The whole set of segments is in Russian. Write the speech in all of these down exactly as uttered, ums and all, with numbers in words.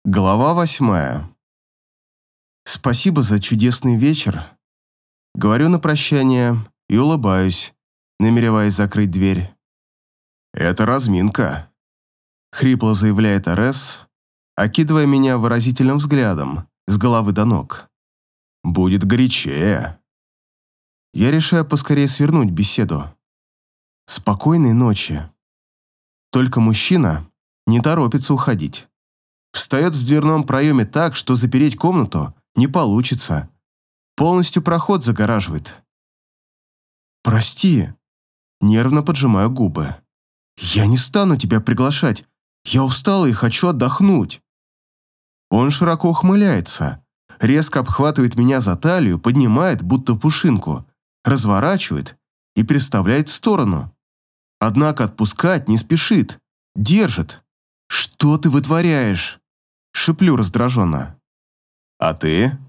Глава восьмая. Спасибо за чудесный вечер. Говорю на прощание и улыбаюсь, намереваясь закрыть дверь. Это разминка, хрипло заявляет Арес, окидывая меня выразительным взглядом с головы до ног. Будет горячее. Я решаю поскорее свернуть беседу. Спокойной ночи. Только мужчина не торопится уходить. Встает в дверном проеме так, что запереть комнату не получится. Полностью проход загораживает. «Прости», — нервно поджимаю губы. «Я не стану тебя приглашать. Я устала и хочу отдохнуть». Он широко ухмыляется, резко обхватывает меня за талию, поднимает, будто пушинку, разворачивает и переставляет в сторону. Однако отпускать не спешит, держит. «Что ты вытворяешь?» — шеплю раздраженно. «А ты?»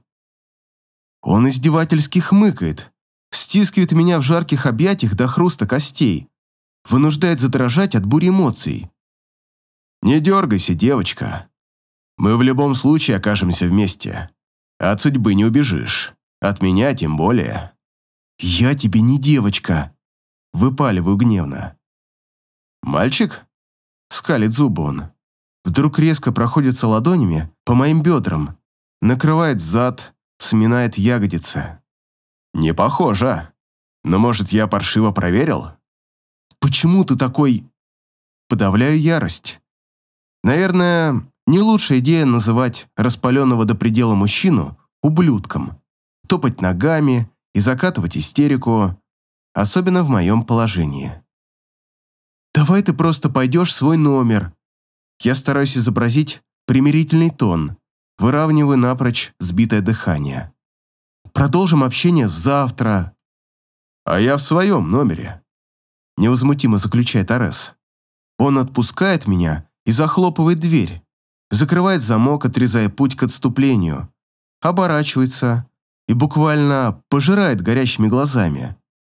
Он издевательски хмыкает, стискивает меня в жарких объятиях до хруста костей, вынуждает задрожать от бури эмоций. «Не дергайся, девочка. Мы в любом случае окажемся вместе. От судьбы не убежишь. От меня тем более». «Я тебе не девочка», — выпаливаю гневно. «Мальчик?» — скалит зубы он. Вдруг резко проходится ладонями по моим бедрам, накрывает зад, сминает ягодицы. «Не похоже. Но, может, я паршиво проверил?» «Почему ты такой...» Подавляю ярость. Наверное, не лучшая идея называть распаленного до предела мужчину ублюдком, топать ногами и закатывать истерику, особенно в моем положении. «Давай ты просто пойдешь в свой номер». Я стараюсь изобразить примирительный тон, выравниваю напрочь сбитое дыхание. «Продолжим общение завтра». «А я в своем номере», — невозмутимо заключает Арес. Он отпускает меня и захлопывает дверь, закрывает замок, отрезая путь к отступлению, оборачивается и буквально пожирает горящими глазами.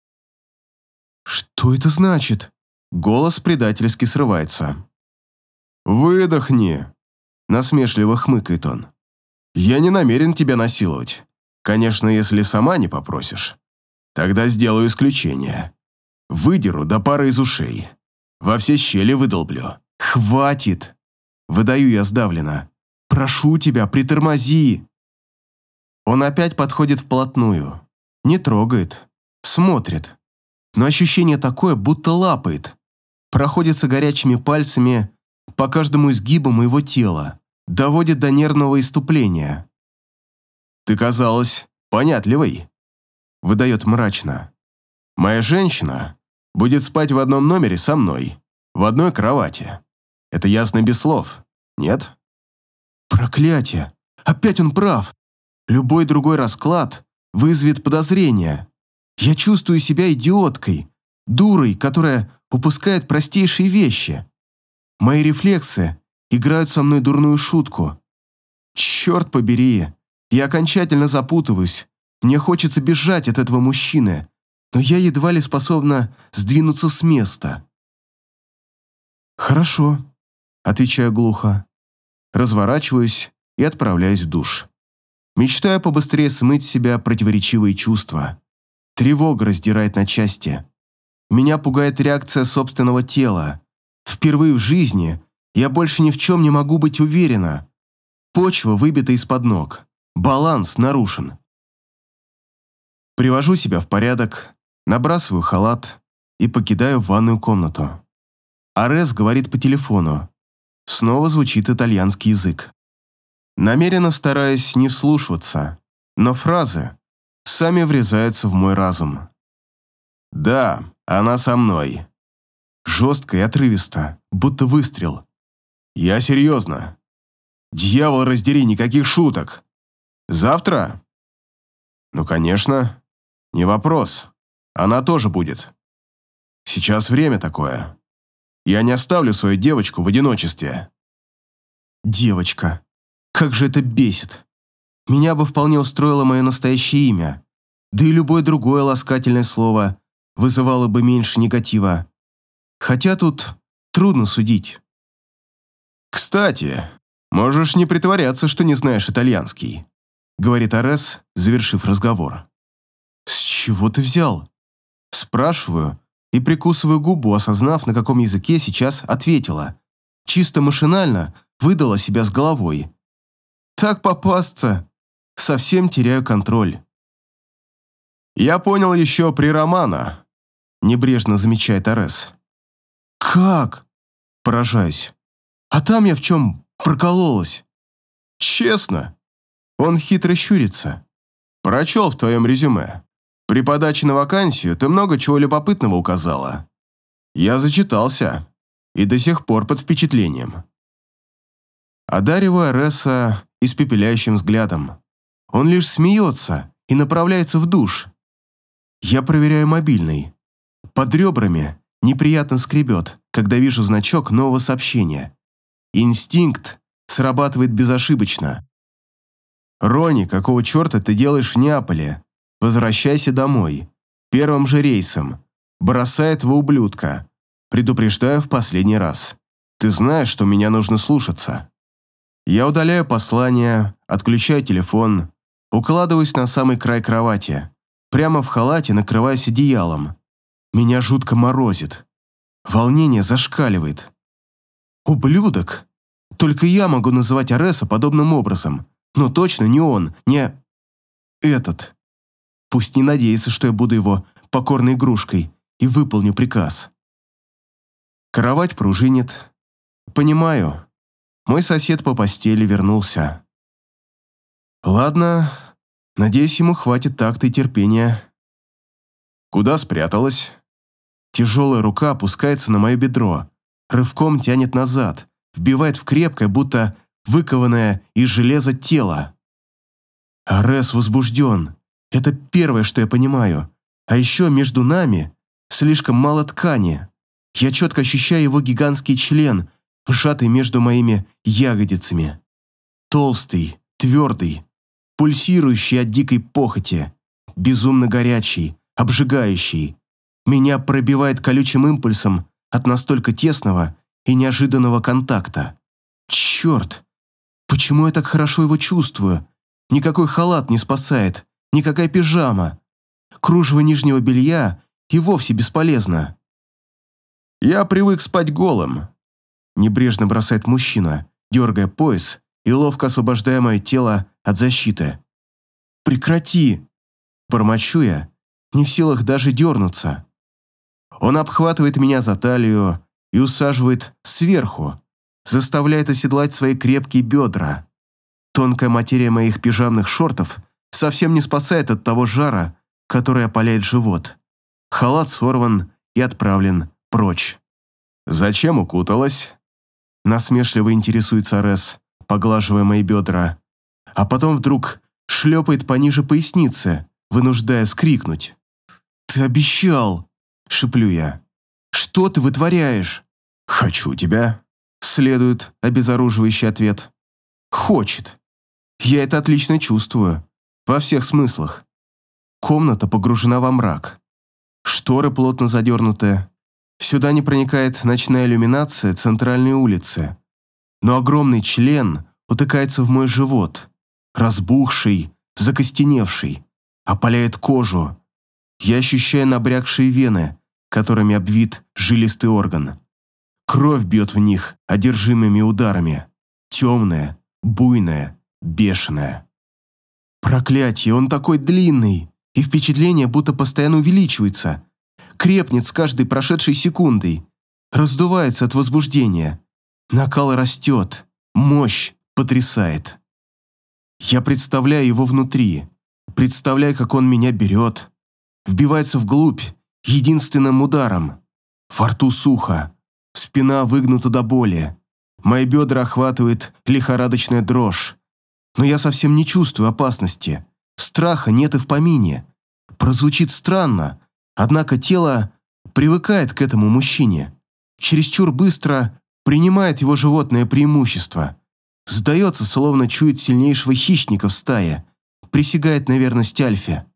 «Что это значит?» Голос предательски срывается. «Выдохни», — насмешливо хмыкает он. «Я не намерен тебя насиловать. Конечно, если сама не попросишь. Тогда сделаю исключение. Выдеру до пары из ушей. Во все щели выдолблю». «Хватит!» — выдаю я сдавленно. «Прошу тебя, притормози!» Он опять подходит вплотную. Не трогает. Смотрит. Но ощущение такое, будто лапает. Проходится горячими пальцами по каждому изгибу моего тела, доводит до нервного исступления. «Ты казалась понятливой», — выдает мрачно. «Моя женщина будет спать в одном номере со мной, в одной кровати. Это ясно без слов, нет?» «Проклятие! Опять он прав! Любой другой расклад вызовет подозрение. Я чувствую себя идиоткой, дурой, которая упускает простейшие вещи. Мои рефлексы играют со мной дурную шутку. Черт побери, я окончательно запутываюсь. Мне хочется бежать от этого мужчины, но я едва ли способна сдвинуться с места». «Хорошо», — отвечаю глухо. Разворачиваюсь и отправляюсь в душ. Мечтаю побыстрее смыть с себя противоречивые чувства. Тревога раздирает на части. Меня пугает реакция собственного тела. Впервые в жизни я больше ни в чем не могу быть уверена. Почва выбита из-под ног. Баланс нарушен. Привожу себя в порядок, набрасываю халат и покидаю ванную комнату. Арес говорит по телефону. Снова звучит итальянский язык. Намеренно стараюсь не вслушиваться, но фразы сами врезаются в мой разум. «Да, она со мной». Жестко и отрывисто, будто выстрел. «Я серьезно. Дьявол раздери, никаких шуток. Завтра?» «Ну, конечно. Не вопрос. Она тоже будет. Сейчас время такое. Я не оставлю свою девочку в одиночестве». «Девочка. Как же это бесит. Меня бы вполне устроило мое настоящее имя. Да и любое другое ласкательное слово вызывало бы меньше негатива. Хотя тут трудно судить». «Кстати, «Можешь не притворяться, что не знаешь итальянский», — говорит Арес, завершив разговор. «С чего ты взял?» Спрашиваю и прикусываю губу, осознав, на каком языке сейчас ответила. Чисто машинально выдала себя с головой. Так попасться. Совсем теряю контроль. «Я понял еще при Романо», — небрежно замечает Арес. «Как?» – поражаюсь. «А там я в чем прокололась?» «Честно». Он хитро щурится. «Прочел в твоем резюме. При подаче на вакансию ты много чего любопытного указала. Я зачитался и до сих пор под впечатлением». Одариваю Ареса испепеляющим взглядом. Он лишь смеется и направляется в душ. Я проверяю мобильный. Под ребрами неприятно скребет, когда вижу значок нового сообщения. Инстинкт срабатывает безошибочно. «Рони, какого черта ты делаешь в Неаполе? Возвращайся домой. Первым же рейсом. Бросай этого ублюдка. Предупреждаю в последний раз. Ты знаешь, что меня нужно слушаться». Я удаляю послание, отключаю телефон, укладываюсь на самый край кровати. Прямо в халате накрываюсь одеялом. Меня жутко морозит. Волнение зашкаливает. Ублюдок. Только я могу называть Ареса подобным образом. Но точно не он, не... этот. Пусть не надеется, что я буду его покорной игрушкой и выполню приказ. Кровать пружинит. Понимаю. Мой сосед по постели вернулся. Ладно, надеюсь, ему хватит такта и терпения. Куда спряталась? Тяжелая рука опускается на мое бедро, рывком тянет назад, вбивает в крепкое, будто выкованное из железа тело. Арес возбужден. Это первое, что я понимаю. А еще между нами слишком мало ткани. Я четко ощущаю его гигантский член, вжатый между моими ягодицами. Толстый, твердый, пульсирующий от дикой похоти, безумно горячий, обжигающий. Меня пробивает колючим импульсом от настолько тесного и неожиданного контакта. Черт! Почему я так хорошо его чувствую? Никакой халат не спасает, никакая пижама. Кружево нижнего белья и вовсе бесполезно. Я привык спать голым. Небрежно бросает мужчина, дергая пояс и ловко освобождая мое тело от защиты. «Прекрати!» Бормочу я, не в силах даже дернуться. Он обхватывает меня за талию и усаживает сверху, заставляет оседлать свои крепкие бедра. Тонкая материя моих пижамных шортов совсем не спасает от того жара, который опаляет живот. Халат сорван и отправлен прочь. «Зачем укуталась?» Насмешливо интересуется Арес, поглаживая мои бедра, а потом вдруг шлепает пониже поясницы, вынуждая вскрикнуть. «Ты обещал!» – шеплю я. «Что ты вытворяешь?» «Хочу тебя», – следует обезоруживающий ответ. «Хочет. Я это отлично чувствую. Во всех смыслах. Комната погружена во мрак. Шторы плотно задернуты. Сюда не проникает ночная иллюминация центральной улицы. Но огромный член утыкается в мой живот, разбухший, закостеневший, опаляет кожу. Я ощущаю набрякшие вены, которыми обвит жилистый орган. Кровь бьет в них одержимыми ударами. Темная, буйная, бешеная. Проклятье, он такой длинный, и впечатление будто постоянно увеличивается. Крепнет с каждой прошедшей секундой. Раздувается от возбуждения. Накал растет. Мощь потрясает. Я представляю его внутри. Представляю, как он меня берет. Вбивается вглубь единственным ударом. Во рту сухо. Спина выгнута до боли. Мои бедра охватывает лихорадочная дрожь. Но я совсем не чувствую опасности. Страха нет и в помине. Прозвучит странно. Однако тело привыкает к этому мужчине, чересчур быстро принимает его животное преимущество, сдается, словно чует сильнейшего хищника в стае, присягает на верность Альфе.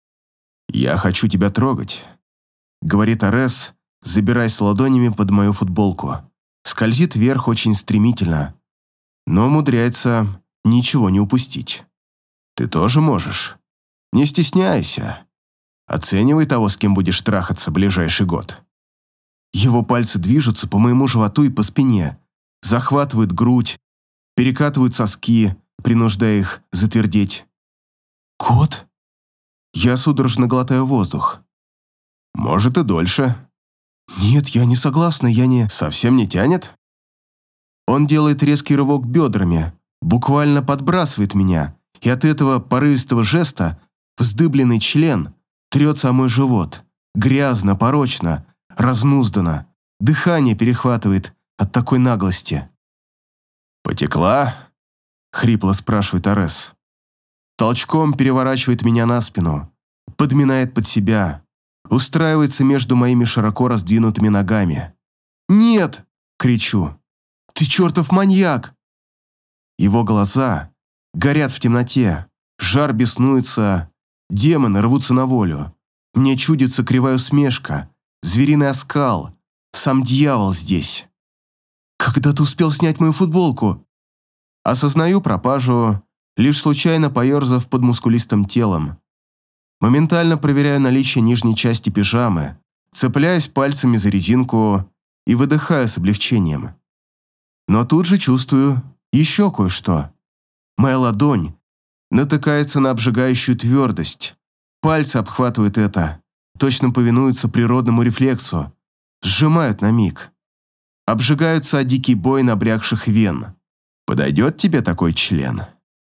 «Я хочу тебя трогать», — говорит Арес, забираясь ладонями под мою футболку. Скользит вверх очень стремительно. но умудряется ничего не упустить. Ты тоже можешь. Не стесняйся. Оценивай того, с кем будешь трахаться ближайший год. Его пальцы движутся по моему животу и по спине, захватывают грудь, перекатывают соски, принуждая их затвердеть. Год? Я судорожно глотаю воздух. Может и дольше. Нет, я не согласна, я не... Совсем не тянет? Он делает резкий рывок бедрами, буквально подбрасывает меня, и от этого порывистого жеста вздыбленный член трется о мой живот, грязно, порочно, разнузданно, дыхание перехватывает от такой наглости. «Потекла?» — хрипло спрашивает Арес. Толчком переворачивает меня на спину, подминает под себя, устраивается между моими широко раздвинутыми ногами. «Нет!» — кричу. «Ты чертов маньяк!» Его глаза горят в темноте, жар беснуется, демоны рвутся на волю. Мне чудится кривая усмешка, звериный оскал, сам дьявол здесь. «Когда ты успел снять мою футболку?» Осознаю пропажу, лишь случайно поерзав под мускулистым телом. Моментально проверяю наличие нижней части пижамы, цепляюсь пальцами за резинку и выдыхаю с облегчением. Но тут же чувствую еще кое-что. Моя ладонь натыкается на обжигающую твердость. Пальцы обхватывают это, точно повинуются природному рефлексу, сжимают на миг. Обжигаются о дикий бой набрякших вен. «Подойдет тебе такой член?»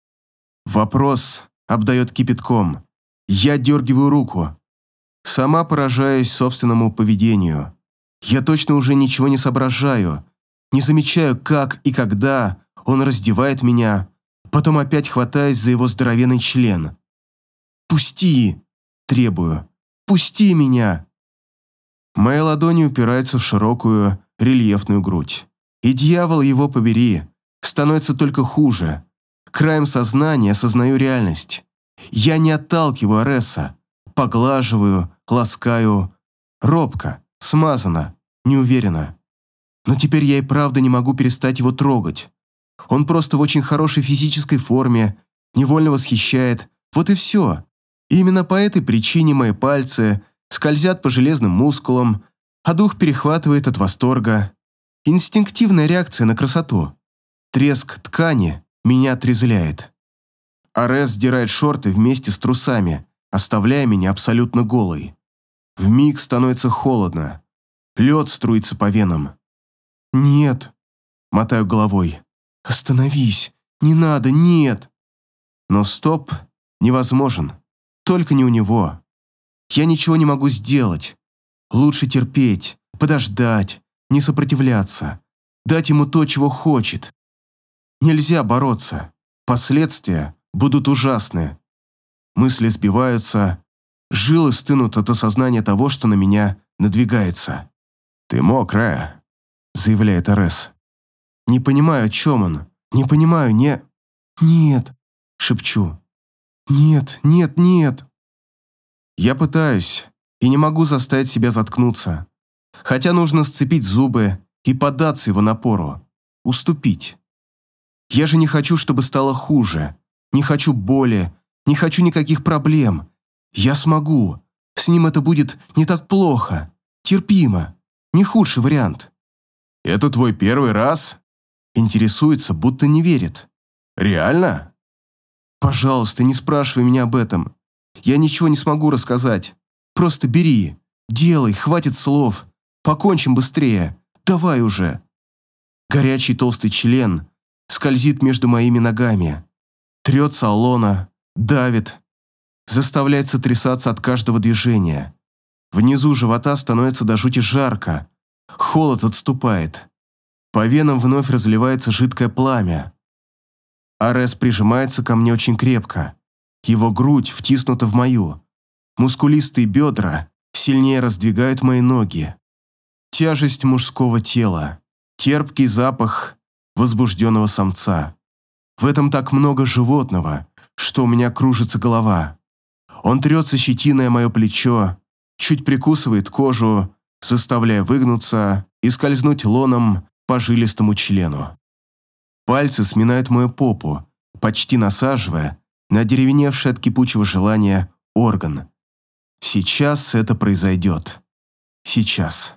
Вопрос обдает кипятком. Я дергиваю руку. Сама поражаюсь собственному поведению. Я точно уже ничего не соображаю. Не замечаю, как и когда он раздевает меня, потом опять хватаюсь за его здоровенный член. «Пусти!» – требую. «Пусти меня!» Мои ладони упираются в широкую, рельефную грудь. И дьявол его побери, становится только хуже. Краем сознания осознаю реальность. Я не отталкиваю Ареса, поглаживаю, ласкаю. Робко, смазанно, неуверенно. Но теперь я и правда не могу перестать его трогать. Он просто в очень хорошей физической форме, невольно восхищает. Вот и все. И именно по этой причине мои пальцы скользят по железным мускулам, а дух перехватывает от восторга. Инстинктивная реакция на красоту. Треск ткани меня отрезвляет. Арес сдирает шорты вместе с трусами, оставляя меня абсолютно голой. Вмиг становится холодно. Лед струится по венам. «Нет», — мотаю головой. «Остановись! Не надо, нет!» Но стоп невозможен. Только не у него. Я ничего не могу сделать. Лучше терпеть, подождать, не сопротивляться. Дать ему то, чего хочет. Нельзя бороться. Последствия будут ужасны. Мысли сбиваются, жилы стынут от осознания того, что на меня надвигается. «Ты мокрая», — заявляет Арес. Не понимаю, о чем он. Не понимаю, не... «Нет», — шепчу. «Нет, нет, нет». Я пытаюсь и не могу заставить себя заткнуться. Хотя нужно сцепить зубы и поддаться его напору. Уступить. Я же не хочу, чтобы стало хуже. Не хочу боли, не хочу никаких проблем. Я смогу. С ним это будет не так плохо. Терпимо. Не худший вариант. «Это твой первый раз?» Интересуется, будто не верит. «Реально?» «Пожалуйста, не спрашивай меня об этом. Я ничего не смогу рассказать. Просто бери, делай, хватит слов. Покончим быстрее. Давай уже». Горячий толстый член скользит между моими ногами. Трется о лона, давит, заставляет сотрясаться от каждого движения. Внизу живота становится до жути жарко. Холод отступает. По венам вновь разливается жидкое пламя. Арес прижимается ко мне очень крепко. Его грудь втиснута в мою. Мускулистые бедра сильнее раздвигают мои ноги. Тяжесть мужского тела. Терпкий запах возбужденного самца. В этом так много животного, что у меня кружится голова. Он трется щетиной о мое плечо, чуть прикусывает кожу, заставляя выгнуться и скользнуть лоном по жилистому члену. Пальцы сминают мою попу, почти насаживая на деревеневший от кипучего желания орган. Сейчас это произойдет. Сейчас.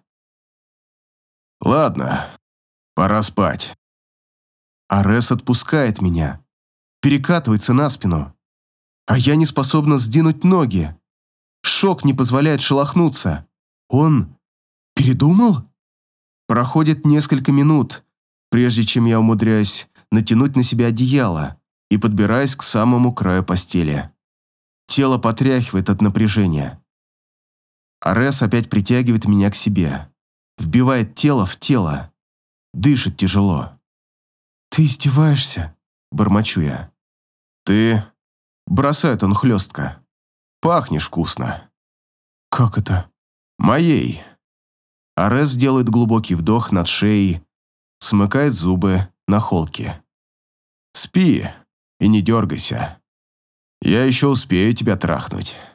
Ладно, пора спать. Арес отпускает меня, перекатывается на спину, а я не способна сдвинуть ноги. Шок не позволяет шелохнуться. Он передумал? Проходит несколько минут, прежде чем я умудряюсь натянуть на себя одеяло и подбираюсь к самому краю постели. Тело потряхивает от напряжения. Арес опять притягивает меня к себе, вбивает тело в тело, дышит тяжело. «Ты издеваешься?» – бормочу я. «Ты...» – бросает он хлестко. «Пахнешь вкусно». «Как это?» «Моей». Арес делает глубокий вдох над шеей, смыкает зубы на холке. «Спи и не дергайся. Я еще успею тебя трахнуть».